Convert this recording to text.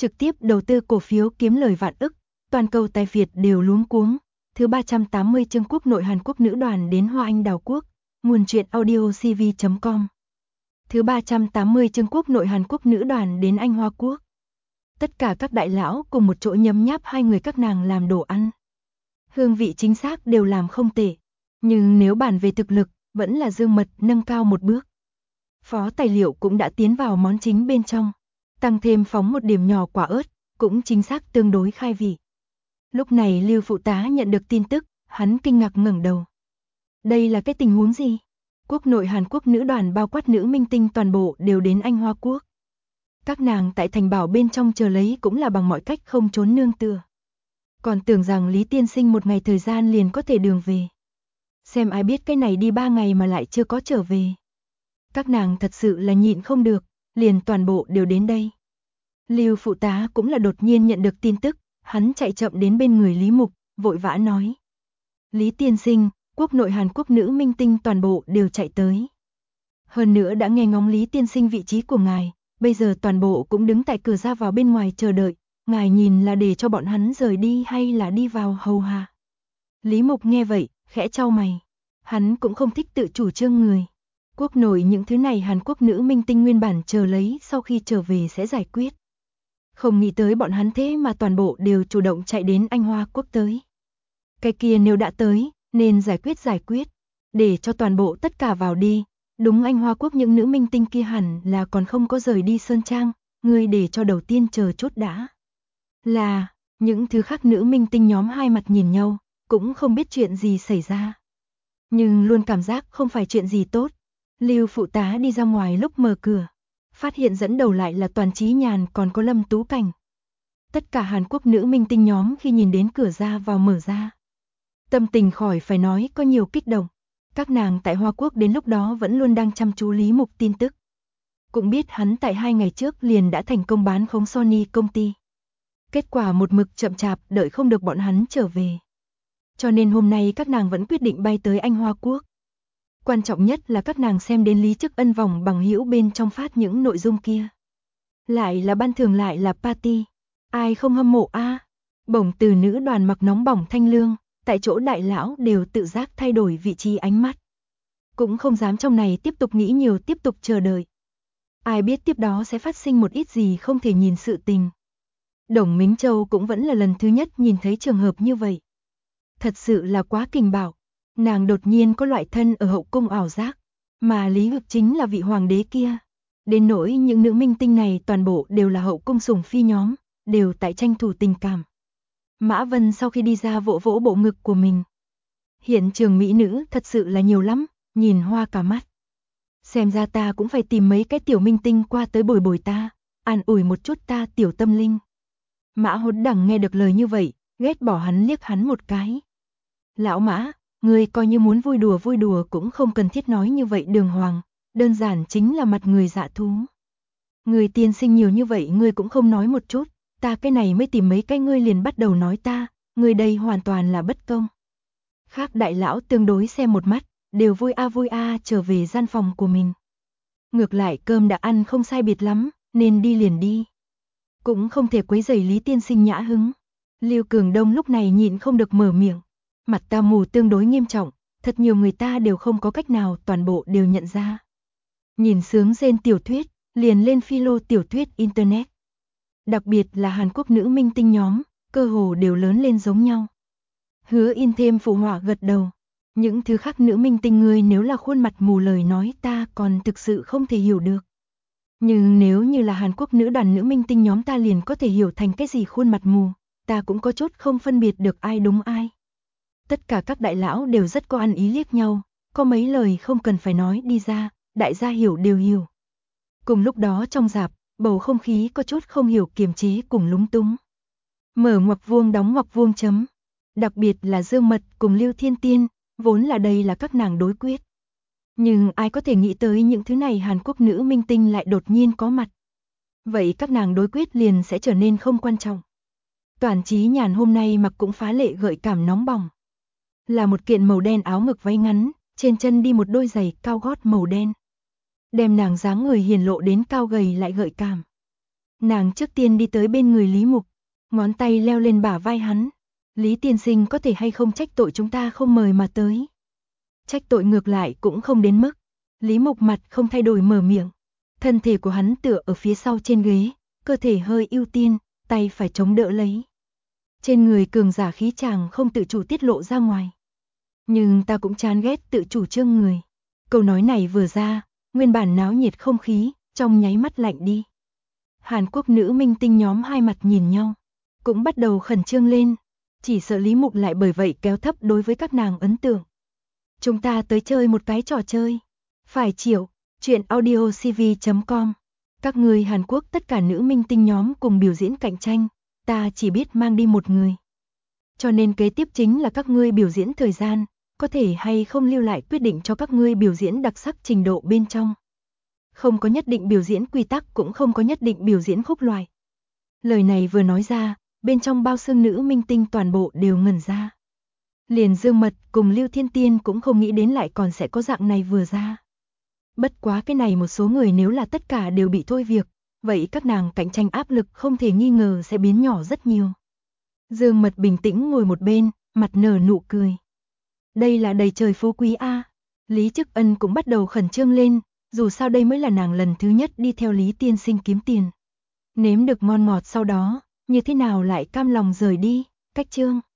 trực tiếp đầu tư cổ phiếu kiếm lời vạn ức, toàn cầu tài Việt đều luống cuống. Thứ 380 chương quốc nội Hàn Quốc nữ đoàn đến Hoa Anh đảo quốc, nguồn truyện audio cv.com. Thứ 380 chương quốc nội Hàn Quốc nữ đoàn đến Anh Hoa Quốc. Tất cả các đại lão cùng một chỗ nhấm nháp hai người các nàng làm đồ ăn. Hương vị chính xác đều làm không tệ, nhưng nếu bàn về thực lực, vẫn là Dương Mật nâng cao một bước. Phó tài liệu cũng đã tiến vào món chính bên trong, tăng thêm phóng một điểm nhỏ quả ớt, cũng chính xác tương đối khai vị. Lúc này Lưu phụ tá nhận được tin tức, hắn kinh ngạc ngẩng đầu. Đây là cái tình huống gì? Quốc nội Hàn Quốc nữ đoàn bao quát nữ minh tinh toàn bộ đều đến Anh Hoa Quốc. Các nàng tại thành bảo bên trong chờ lấy cũng là bằng mọi cách không trốn nương tựa. Còn tưởng rằng Lý tiên sinh một ngày thời gian liền có thể đường về. Xem ai biết cái này đi 3 ngày mà lại chưa có trở về. Các nàng thật sự là nhịn không được, liền toàn bộ đều đến đây. Lưu phụ tá cũng là đột nhiên nhận được tin tức, hắn chạy chậm đến bên người Lý Mục, vội vã nói. Lý tiên sinh, quốc nội Hàn Quốc nữ minh tinh toàn bộ đều chạy tới. Hơn nữa đã nghe ngóng Lý tiên sinh vị trí của ngài, bây giờ toàn bộ cũng đứng tại cửa ra vào bên ngoài chờ đợi, ngài nhìn là để cho bọn hắn rời đi hay là đi vào hầu hạ. Lý Mục nghe vậy, khẽ chau mày. Hắn cũng không thích tự chủ trương người. Quốc nội những thứ này Hàn Quốc nữ minh tinh nguyên bản chờ lấy sau khi trở về sẽ giải quyết. Không nghĩ tới bọn hắn thế mà toàn bộ đều chủ động chạy đến Anh Hoa Quốc tới. Cái kia nếu đã tới, nên giải quyết, để cho toàn bộ tất cả vào đi. Đúng, Anh Hoa Quốc những nữ minh tinh kia hẳn là còn không có rời đi Sơn Trang, ngươi để cho đầu tiên chờ chút đã. Là, những thứ khác nữ minh tinh nhóm hai mặt nhìn nhau, cũng không biết chuyện gì xảy ra. Nhưng luôn cảm giác không phải chuyện gì tốt. Lưu phụ tá đi ra ngoài lúc mở cửa, phát hiện dẫn đầu lại là Toàn Chí Nhàn còn có Lâm Tú Cảnh. Tất cả Hàn Quốc nữ minh tinh nhóm khi nhìn đến cửa ra vào mở ra, tâm tình khỏi phải nói có nhiều kích động. Các nàng tại Hoa Quốc đến lúc đó vẫn luôn đang chăm chú Lý Mục tin tức. Cũng biết hắn tại 2 ngày trước liền đã thành công bán khống Sony công ty. Kết quả một mực chậm chạp đợi không được bọn hắn trở về. Cho nên hôm nay các nàng vẫn quyết định bay tới Anh Hoa Quốc. Quan trọng nhất là các nàng xem đến Lý Chức Ân vòng bằng hữu bên trong phát những nội dung kia. Lại là ban thưởng lại là party. Ai không hâm mộ a? Bổng từ nữ đoàn mặc nóng bỏng thanh lương, tại chỗ đại lão đều tự giác thay đổi vị trí ánh mắt. Cũng không dám trong này tiếp tục nghĩ nhiều, tiếp tục chờ đợi. Ai biết tiếp đó sẽ phát sinh một ít gì không thể nhìn sự tình. Đồng Mính Châu cũng vẫn là lần thứ nhất nhìn thấy trường hợp như vậy. Thật sự là quá kinh bạo. Nàng đột nhiên có loại thân ở hậu cung ảo giác, mà Lý Hực chính là vị hoàng đế kia. Đến nỗi những nữ minh tinh này toàn bộ đều là hậu cung sủng phi nhóm, đều tại tranh thủ tình cảm. Mã Vân sau khi đi ra vỗ vỗ bộ ngực của mình. Hiện trường mỹ nữ thật sự là nhiều lắm, nhìn hoa cả mắt. Xem ra ta cũng phải tìm mấy cái tiểu minh tinh qua tới bồi bồi ta, an ủi một chút ta tiểu tâm linh. Mã Hốt Đằng nghe được lời như vậy, ghét bỏ hắn liếc hắn một cái. Lão Mã, ngươi coi như muốn vui đùa cũng không cần thiết nói như vậy đường hoàng, đơn giản chính là mặt người dạ thú. Người tiên sinh nhiều như vậy ngươi cũng không nói một chút, ta cái này mới tìm mấy cái ngươi liền bắt đầu nói ta, ngươi đây hoàn toàn là bất công. Khác đại lão tương đối xem một mắt, đều vui a trở về gian phòng của mình. Ngược lại cơm đã ăn không sai biệt lắm, nên đi liền đi. Cũng không thể quấy rầy Lý tiên sinh nhã hứng. Lưu Cường Đông lúc này nhịn không được mở miệng. Mặt ta mù tương đối nghiêm trọng, thật nhiều người ta đều không có cách nào toàn bộ đều nhận ra. Nhìn sướng rên tiểu thuyết, liền lên philo tiểu thuyết internet. Đặc biệt là Hàn Quốc nữ minh tinh nhóm, cơ hồ đều lớn lên giống nhau. Hứa In thêm phụ họa gật đầu. Những thứ khác nữ minh tinh ngươi nếu là khuôn mặt mù lời nói ta còn thực sự không thể hiểu được. Nhưng nếu như là Hàn Quốc nữ đoàn nữ minh tinh nhóm ta liền có thể hiểu thành cái gì khuôn mặt mù, ta cũng có chút không phân biệt được ai đúng ai. Tất cả các đại lão đều rất có ăn ý liếc nhau, có mấy lời không cần phải nói đi ra, đại gia hiểu đều hiểu. Cùng lúc đó trong rạp, bầu không khí có chút không hiểu kiềm chế cùng lúng túng. Mở ngoặc vuông đóng ngoặc vuông chấm. Đặc biệt là Dương Mật cùng Lưu Thiên Tiên, vốn là đây là các nàng đối quyết. Nhưng ai có thể nghĩ tới những thứ này Hàn Quốc nữ minh tinh lại đột nhiên có mặt. Vậy các nàng đối quyết liền sẽ trở nên không quan trọng. Toàn Chí Nhàn hôm nay mặc cũng phá lệ gợi cảm nóng bỏng. Là một kiện màu đen áo ngực váy ngắn, trên chân đi một đôi giày cao gót màu đen. Đem nàng dáng người hiền lộ đến cao gầy lại gợi cảm. Nàng trước tiên đi tới bên người Lý Mục, ngón tay leo lên bả vai hắn. Lý tiên sinh có thể hay không trách tội chúng ta không mời mà tới. Trách tội ngược lại cũng không đến mức. Lý Mục mặt không thay đổi mở miệng. Thân thể của hắn tựa ở phía sau trên ghế, cơ thể hơi ưu tiên, tay phải chống đỡ lấy. Trên người cường giả khí chàng không tự chủ tiết lộ ra ngoài. Nhưng ta cũng chán ghét tự chủ trương người. Câu nói này vừa ra, nguyên bản náo nhiệt không khí, trong nháy mắt lạnh đi. Hàn Quốc nữ minh tinh nhóm hai mặt nhìn nhau, cũng bắt đầu khẩn trương lên. Chỉ sợ Lý Mục lại bởi vậy kéo thấp đối với các nàng ấn tượng. Chúng ta tới chơi một cái trò chơi. Phải chịu, chuyện audiocv.com. Các người Hàn Quốc tất cả nữ minh tinh nhóm cùng biểu diễn cạnh tranh, ta chỉ biết mang đi một người. Cho nên kế tiếp chính là các ngươi biểu diễn thời gian, có thể hay không lưu lại quyết định cho các ngươi biểu diễn đặc sắc trình độ bên trong. Không có nhất định biểu diễn quy tắc cũng không có nhất định biểu diễn khúc loại. Lời này vừa nói ra, bên trong bao xương nữ minh tinh toàn bộ đều ngẩn ra. Liền Dương Mật cùng Lưu Thiên Tiên cũng không nghĩ đến lại còn sẽ có dạng này vừa ra. Bất quá cái này một số người nếu là tất cả đều bị thôi việc, vậy các nàng cạnh tranh áp lực không thể nghi ngờ sẽ biến nhỏ rất nhiều. Dương Mật bình tĩnh ngồi một bên, mặt nở nụ cười. Đây là đầy trời phú quý a. Lý Chức Ân cũng bắt đầu khẩn trương lên, dù sao đây mới là nàng lần thứ nhất đi theo Lý tiên sinh kiếm tiền. Nếm được ngon ngọt sau đó, như thế nào lại cam lòng rời đi, cách chương.